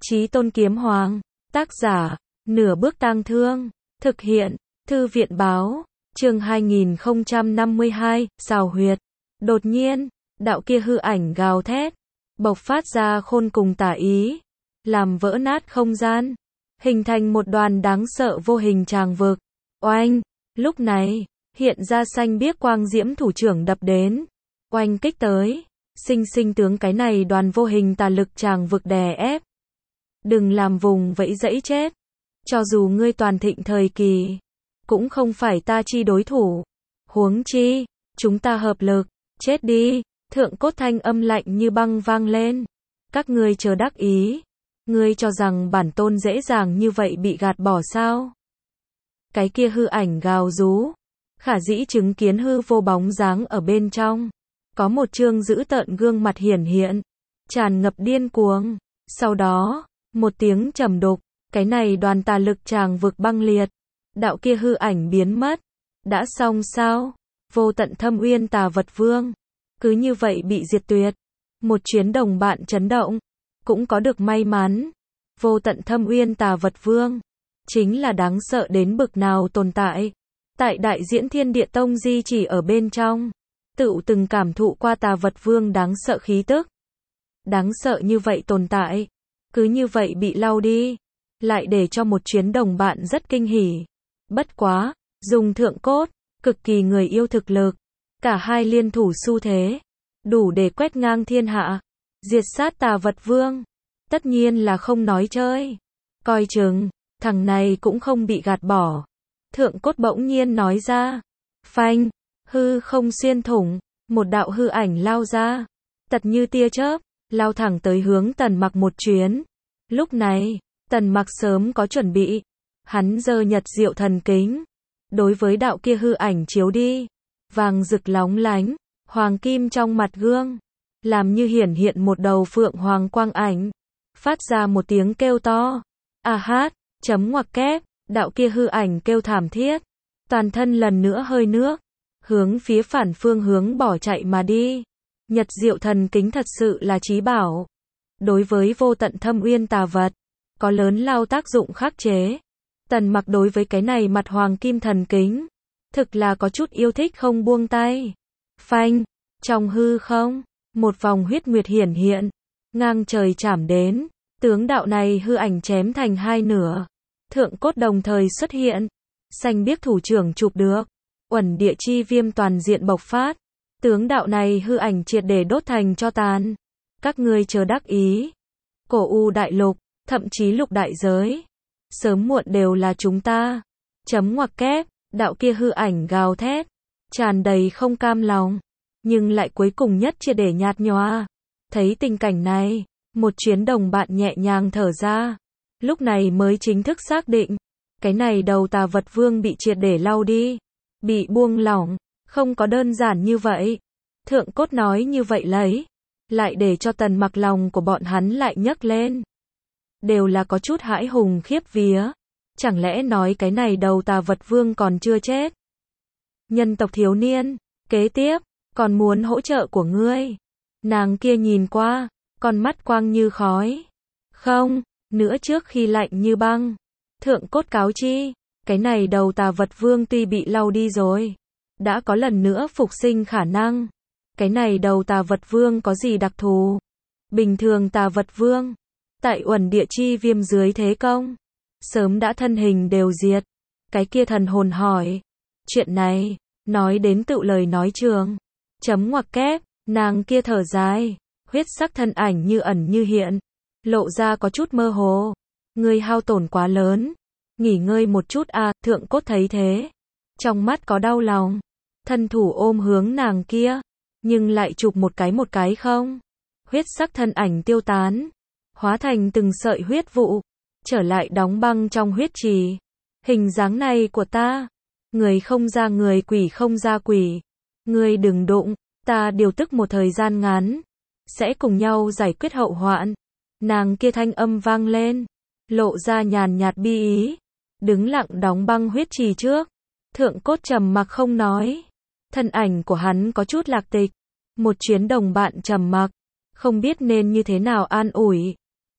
Chí Tôn Kiếm Hoàng, tác giả, Nửa Bước Tang Thương, thực hiện, Thư viện báo, chương 2052, xào huyệt. Đột nhiên, đạo kia hư ảnh gào thét, bộc phát ra khôn cùng tả ý, làm vỡ nát không gian, hình thành một đoàn đáng sợ vô hình tràng vực. Oanh, lúc này, hiện ra xanh biếc quang diễm thủ trưởng đập đến, oanh kích tới, sinh sinh tướng cái này đoàn vô hình tà lực tràng vực đè ép. Đừng làm vùng vẫy dẫy chết, cho dù ngươi toàn thịnh thời kỳ, cũng không phải ta chi đối thủ. Huống chi, chúng ta hợp lực, chết đi. Thượng cốt thanh âm lạnh như băng vang lên. Các ngươi chờ đắc ý, ngươi cho rằng bản tôn dễ dàng như vậy bị gạt bỏ sao? Cái kia hư ảnh gào rú, khả dĩ chứng kiến hư vô bóng dáng ở bên trong, có một trương dữ tợn gương mặt hiển hiện, tràn ngập điên cuồng. Sau đó, một tiếng trầm đục, cái này đoàn tà lực tràng vực băng liệt, đạo kia hư ảnh biến mất. Đã xong sao? Vô tận thâm uyên tà vật vương, cứ như vậy bị diệt tuyệt. Một chuyến đồng bạn chấn động, cũng có được may mắn. Vô tận thâm uyên tà vật vương, chính là đáng sợ đến bực nào tồn tại. Tại đại diễn thiên địa tông di chỉ ở bên trong, tựu từng cảm thụ qua tà vật vương đáng sợ khí tức. Đáng sợ như vậy tồn tại, cứ như vậy bị lau đi, lại để cho một chuyến đồng bạn rất kinh hỉ. Bất quá, dùng thượng cốt, cực kỳ người yêu thực lực, cả hai liên thủ xu thế, đủ để quét ngang thiên hạ, diệt sát tà vật vương. Tất nhiên là không nói chơi. Coi chừng, thằng này cũng không bị gạt bỏ. Thượng cốt bỗng nhiên nói ra. Phanh, hư không xuyên thủng, một đạo hư ảnh lao ra, tật như tia chớp, lao thẳng tới hướng Tần Mặc một chuyến. Lúc này, Tần Mặc sớm có chuẩn bị, hắn giơ Nhật Diệu Thần Kính, đối với đạo kia hư ảnh chiếu đi, vàng rực lóng lánh, hoàng kim trong mặt gương, làm như hiển hiện một đầu phượng hoàng quang ảnh, phát ra một tiếng kêu to. A hát, chấm ngoặc kép, đạo kia hư ảnh kêu thảm thiết, toàn thân lần nữa hơi nước, hướng phía phản phương hướng bỏ chạy mà đi. Nhật Diệu Thần Kính thật sự là chí bảo, đối với vô tận thâm uyên tà vật, có lớn lao tác dụng khắc chế. Tần Mặc đối với cái này mặt hoàng kim thần kính, thực là có chút yêu thích không buông tay. Phanh, trong hư không, một vòng huyết nguyệt hiển hiện, ngang trời chảm đến, tướng đạo này hư ảnh chém thành hai nửa. Thượng cốt đồng thời xuất hiện, xanh biếc thủ trưởng chụp được, uẩn địa chi viêm toàn diện bộc phát, tướng đạo này hư ảnh triệt để đốt thành tro tàn. Các ngươi chờ đắc ý, cổ u đại lục, thậm chí lục đại giới, sớm muộn đều là chúng ta. Chấm ngoặc kép, đạo kia hư ảnh gào thét, tràn đầy không cam lòng, nhưng lại cuối cùng nhất chia để nhạt nhòa. Thấy tình cảnh này, một chuyến đồng bạn nhẹ nhàng thở ra, lúc này mới chính thức xác định, cái này đầu tà vật vương bị triệt để lau đi, bị buông lỏng, không có đơn giản như vậy. Thượng cốt nói như vậy lấy, lại để cho Tần Mặc lòng của bọn hắn lại nhấc lên. Đều là có chút hãi hùng khiếp vía. Chẳng lẽ nói cái này đầu tà vật vương còn chưa chết? Nhân tộc thiếu niên, kế tiếp, còn muốn hỗ trợ của ngươi. Nàng kia nhìn qua, con mắt quang như khói. Không, nữa trước khi lạnh như băng. Thượng cốt cáo chi, cái này đầu tà vật vương tuy bị lau đi rồi, đã có lần nữa phục sinh khả năng. Cái này đầu tà vật vương có gì đặc thù? Bình thường tà vật vương, tại uẩn địa chi viêm dưới thế công, sớm đã thân hình đều diệt. Cái kia thần hồn hỏi, chuyện này, nói đến tự lời nói trường. Chấm ngoặc kép, nàng kia thở dài, huyết sắc thân ảnh như ẩn như hiện, lộ ra có chút mơ hồ. Ngươi hao tổn quá lớn, nghỉ ngơi một chút à. Thượng cốt thấy thế, trong mắt có đau lòng, thân thủ ôm hướng nàng kia, nhưng lại chụp một cái không. Huyết sắc thân ảnh tiêu tán, hóa thành từng sợi huyết vụ, trở lại đóng băng trong huyết trì. Hình dáng này của ta, người không ra người, quỷ không ra quỷ. Ngươi đừng đụng, ta điều tức một thời gian ngắn, sẽ cùng nhau giải quyết hậu hoạn. Nàng kia thanh âm vang lên, lộ ra nhàn nhạt bi ý, đứng lặng đóng băng huyết trì trước. Thượng cốt trầm mặc không nói, thân ảnh của hắn có chút lạc tịch. Một chuyến đồng bạn trầm mặc, không biết nên như thế nào an ủi.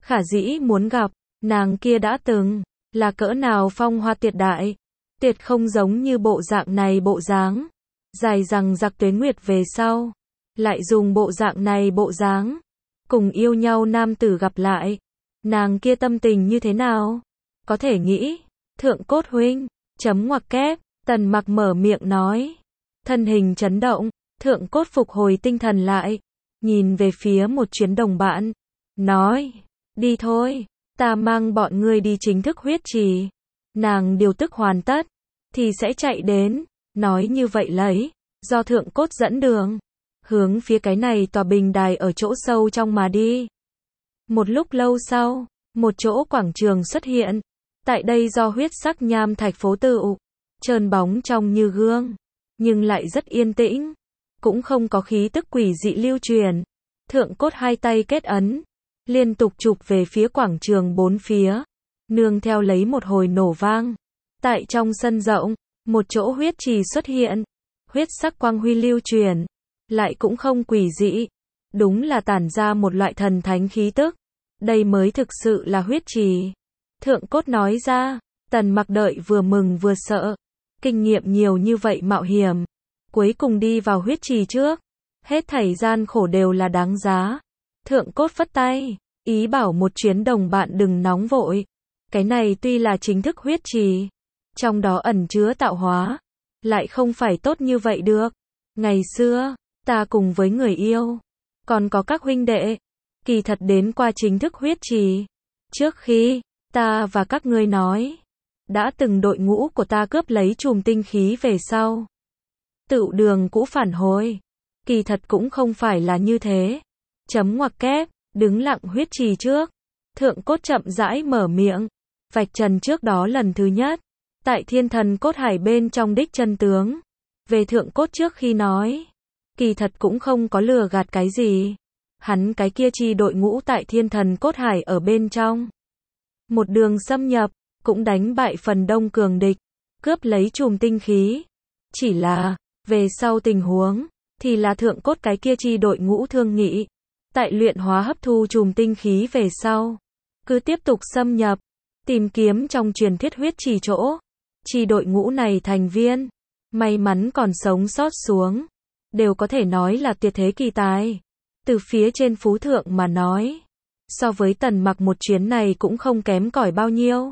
khả dĩ muốn gặp, nàng kia đã từng, là cỡ nào phong hoa tuyệt đại, tuyệt không giống như bộ dạng này bộ dáng, dài rằng giặc tuế nguyệt về sau, lại dùng bộ dạng này bộ dáng, cùng yêu nhau nam tử gặp lại, nàng kia tâm tình như thế nào? Có thể nghĩ, Thượng Cốt huynh, chấm ngoặc kép, Tần Mặc mở miệng nói, thân hình chấn động, Thượng Cốt phục hồi tinh thần lại, nhìn về phía một chuyến đồng bạn, nói, đi thôi, ta mang bọn ngươi đi chính thức huyết trì, nàng điều tức hoàn tất, thì sẽ chạy đến, nói như vậy lấy, do Thượng Cốt dẫn đường, hướng phía cái này tòa bình đài ở chỗ sâu trong mà đi. Một lúc lâu sau, một chỗ quảng trường xuất hiện, tại đây do huyết sắc nham thạch phố tựu, trơn bóng trong như gương, nhưng lại rất yên tĩnh, cũng không có khí tức quỷ dị lưu truyền. Thượng Cốt hai tay kết ấn, liên tục chụp về phía quảng trường bốn phía, nương theo lấy một hồi nổ vang. Tại trong sân rộng, một chỗ huyết trì xuất hiện, huyết sắc quang huy lưu truyền, lại cũng không quỷ dị, đúng là tản ra một loại thần thánh khí tức. Đây mới thực sự là huyết trì. Thượng Cốt nói ra, Tần Mặc đợi vừa mừng vừa sợ, kinh nghiệm nhiều như vậy mạo hiểm, cuối cùng đi vào huyết trì trước, hết thảy gian khổ đều là đáng giá. Thượng Cốt phất tay, ý bảo một chuyến đồng bạn đừng nóng vội, cái này tuy là chính thức huyết trì, trong đó ẩn chứa tạo hóa, lại không phải tốt như vậy được. Ngày xưa, ta cùng với người yêu, còn có các huynh đệ, kỳ thật đến qua chính thức huyết trì. Trước khi, ta và các ngươi nói, đã từng đội ngũ của ta cướp lấy chùm tinh khí về sau. Tựu đường cũ phản hồi. Kỳ thật cũng không phải là như thế. Chấm ngoặc kép, đứng lặng huyết trì trước. Thượng Cốt chậm rãi mở miệng, vạch trần trước đó lần thứ nhất. Tại Thiên Thần Cốt Hải bên trong đích chân tướng. Về Thượng Cốt trước khi nói, kỳ thật cũng không có lừa gạt cái gì. Hắn cái kia chi đội ngũ tại Thiên Thần Cốt Hải ở bên trong. Một đường xâm nhập, cũng đánh bại phần đông cường địch, cướp lấy chùm tinh khí. Chỉ là, về sau tình huống, thì là Thượng Cốt cái kia chi đội ngũ thương nghị. Tại luyện hóa hấp thu chùm tinh khí về sau, cứ tiếp tục xâm nhập, tìm kiếm trong truyền thuyết huyết trì chỗ. Chi đội ngũ này thành viên, may mắn còn sống sót xuống, đều có thể nói là tuyệt thế kỳ tài. Từ phía trên phú thượng mà nói, so với Tần Mặc một chuyến này cũng không kém cỏi bao nhiêu.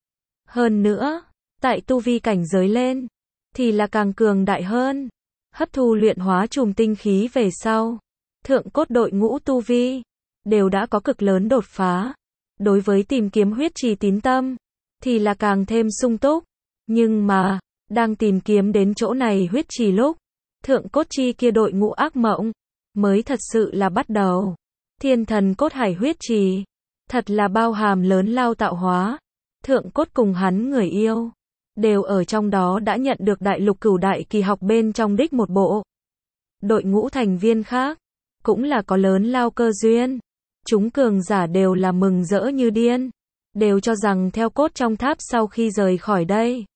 Hơn nữa, tại tu vi cảnh giới lên, thì là càng cường đại hơn. Hấp thu luyện hóa chùm tinh khí về sau, Thượng Cốt đội ngũ tu vi, đều đã có cực lớn đột phá. Đối với tìm kiếm huyết trì tín tâm, thì là càng thêm sung túc. Nhưng mà, đang tìm kiếm đến chỗ này huyết trì lúc, Thượng Cốt chi kia đội ngũ ác mộng, mới thật sự là bắt đầu. Thiên Thần Cốt Hải huyết trì, thật là bao hàm lớn lao tạo hóa. Thượng Cốt cùng hắn người yêu, đều ở trong đó đã nhận được đại lục cửu đại kỳ học bên trong đích một bộ. Đội ngũ thành viên khác, cũng là có lớn lao cơ duyên. Chúng cường giả đều là mừng rỡ như điên, đều cho rằng theo Cốt trong tháp sau khi rời khỏi đây,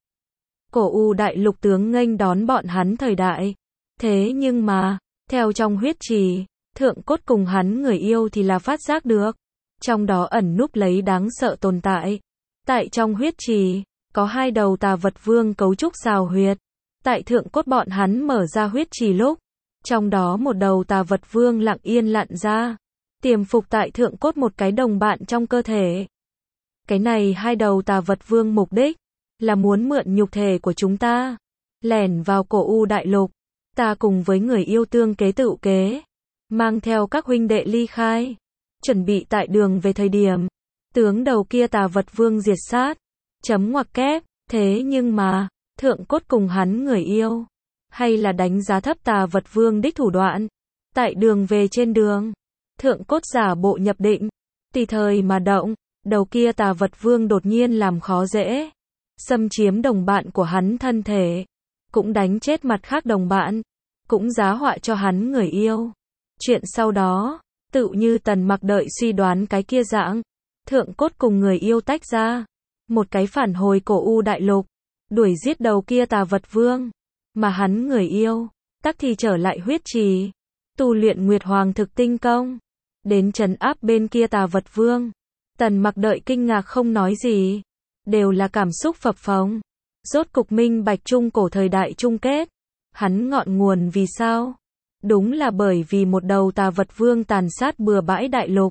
Cổ U đại lục tướng nghênh đón bọn hắn thời đại. Thế nhưng mà, theo trong huyết trì, Thượng Cốt cùng hắn người yêu thì là phát giác được, trong đó ẩn núp lấy đáng sợ tồn tại. Tại trong huyết trì, có hai đầu tà vật vương cấu trúc xào huyệt. Tại Thượng Cốt bọn hắn mở ra huyết trì lúc, trong đó một đầu tà vật vương lặng yên lặn ra, tiềm phục tại Thượng Cốt một cái đồng bạn trong cơ thể. Cái này hai đầu tà vật vương mục đích, là muốn mượn nhục thể của chúng ta, lẻn vào Cổ U đại lục. Ta cùng với người yêu tương kế tựu kế, mang theo các huynh đệ ly khai, chuẩn bị tại đường về thời điểm, tướng đầu kia tà vật vương diệt sát. Chấm ngoặc kép, thế nhưng mà, Thượng Cốt cùng hắn người yêu, hay là đánh giá thấp tà vật vương đích thủ đoạn. Tại đường về trên đường, Thượng Cốt giả bộ nhập định, tùy thời mà động, đầu kia tà vật vương đột nhiên làm khó dễ, xâm chiếm đồng bạn của hắn thân thể, cũng đánh chết mặt khác đồng bạn, cũng giá họa cho hắn người yêu. Chuyện sau đó, tựu như Tần Mặc đợi suy đoán cái kia dạng, Thượng Cốt cùng người yêu tách ra, một cái phản hồi Cổ U đại lục, đuổi giết đầu kia tà vật vương, mà hắn người yêu, tắc thì trở lại huyết trì, tu luyện Nguyệt Hoàng thực tinh công, đến trấn áp bên kia tà vật vương. Tần Mặc đợi kinh ngạc không nói gì. Đều là cảm xúc phập phồng. Rốt cục minh bạch trung cổ thời đại chung kết. Hắn ngọn nguồn vì sao? Đúng là bởi vì một đầu tà vật vương tàn sát bừa bãi đại lục.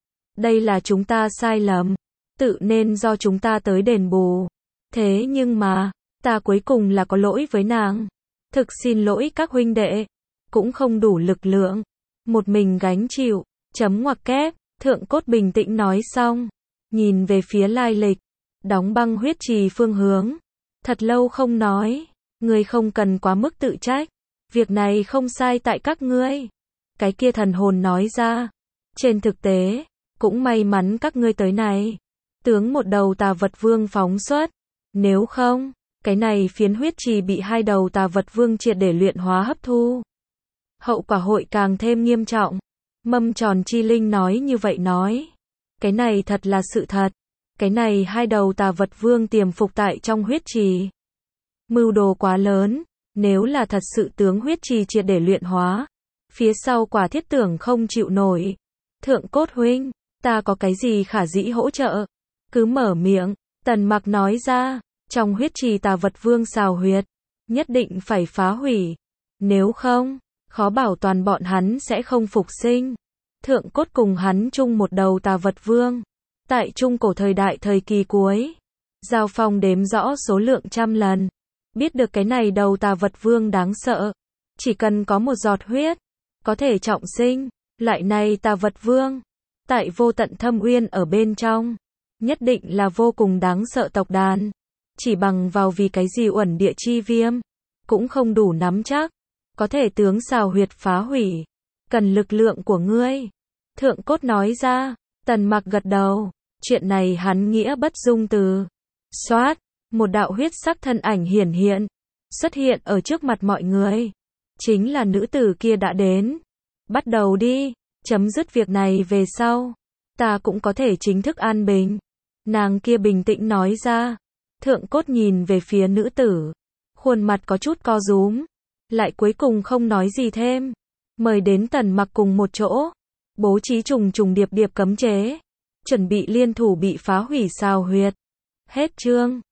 Đây là chúng ta sai lầm. Tự nên do chúng ta tới đền bù. Thế nhưng mà, ta cuối cùng là có lỗi với nàng. Thực xin lỗi các huynh đệ. Cũng không đủ lực lượng. Một mình gánh chịu. Chấm ngoặc kép. Thượng Cốt bình tĩnh nói xong. Nhìn về phía lai lịch. Đóng băng huyết trì phương hướng. Thật lâu không nói. Ngươi không cần quá mức tự trách. Việc này không sai tại các ngươi. Cái kia thần hồn nói ra. Trên thực tế, cũng may mắn các ngươi tới này. Tướng một đầu tà vật vương phóng xuất. Nếu không, cái này phiến huyết trì bị hai đầu tà vật vương triệt để luyện hóa hấp thu. Hậu quả hội càng thêm nghiêm trọng. Mâm tròn chi linh nói như vậy nói. Cái này thật là sự thật. Cái này hai đầu tà vật vương tiềm phục tại trong huyết trì. Mưu đồ quá lớn. Nếu là thật sự tướng huyết trì triệt để luyện hóa. Phía sau quả thiết tưởng không chịu nổi. Thượng Cốt huynh, ta có cái gì khả dĩ hỗ trợ? Cứ mở miệng. Tần Mặc nói ra. Trong huyết trì tà vật vương xào huyệt. Nhất định phải phá hủy. Nếu không, khó bảo toàn bọn hắn sẽ không phục sinh. Thượng Cốt cùng hắn chung một đầu tà vật vương. Tại trung cổ thời đại thời kỳ cuối. Giao phong đếm rõ số lượng trăm lần. Biết được cái này đầu tà vật vương đáng sợ. Chỉ cần có một giọt huyết. Có thể trọng sinh. Lại này tà vật vương. Tại vô tận thâm uyên ở bên trong. Nhất định là vô cùng đáng sợ tộc đàn. Chỉ bằng vào vì cái gì uẩn địa chi viêm. Cũng không đủ nắm chắc. Có thể tướng xào huyệt phá hủy. Cần lực lượng của ngươi. Thượng Cốt nói ra. Tần Mặc gật đầu. Chuyện này hắn nghĩa bất dung từ. Xoát. Một đạo huyết sắc thân ảnh hiển hiện. Xuất hiện ở trước mặt mọi người. Chính là nữ tử kia đã đến. Bắt đầu đi. Chấm dứt việc này về sau. Ta cũng có thể chính thức an bình. Nàng kia bình tĩnh nói ra. Thượng Cốt nhìn về phía nữ tử. Khuôn mặt có chút co rúm. Lại cuối cùng không nói gì thêm. Mời đến Tần Mặc cùng một chỗ. Bố trí trùng trùng điệp điệp cấm chế. Chuẩn bị liên thủ bị phá hủy xào huyệt. Hết chương.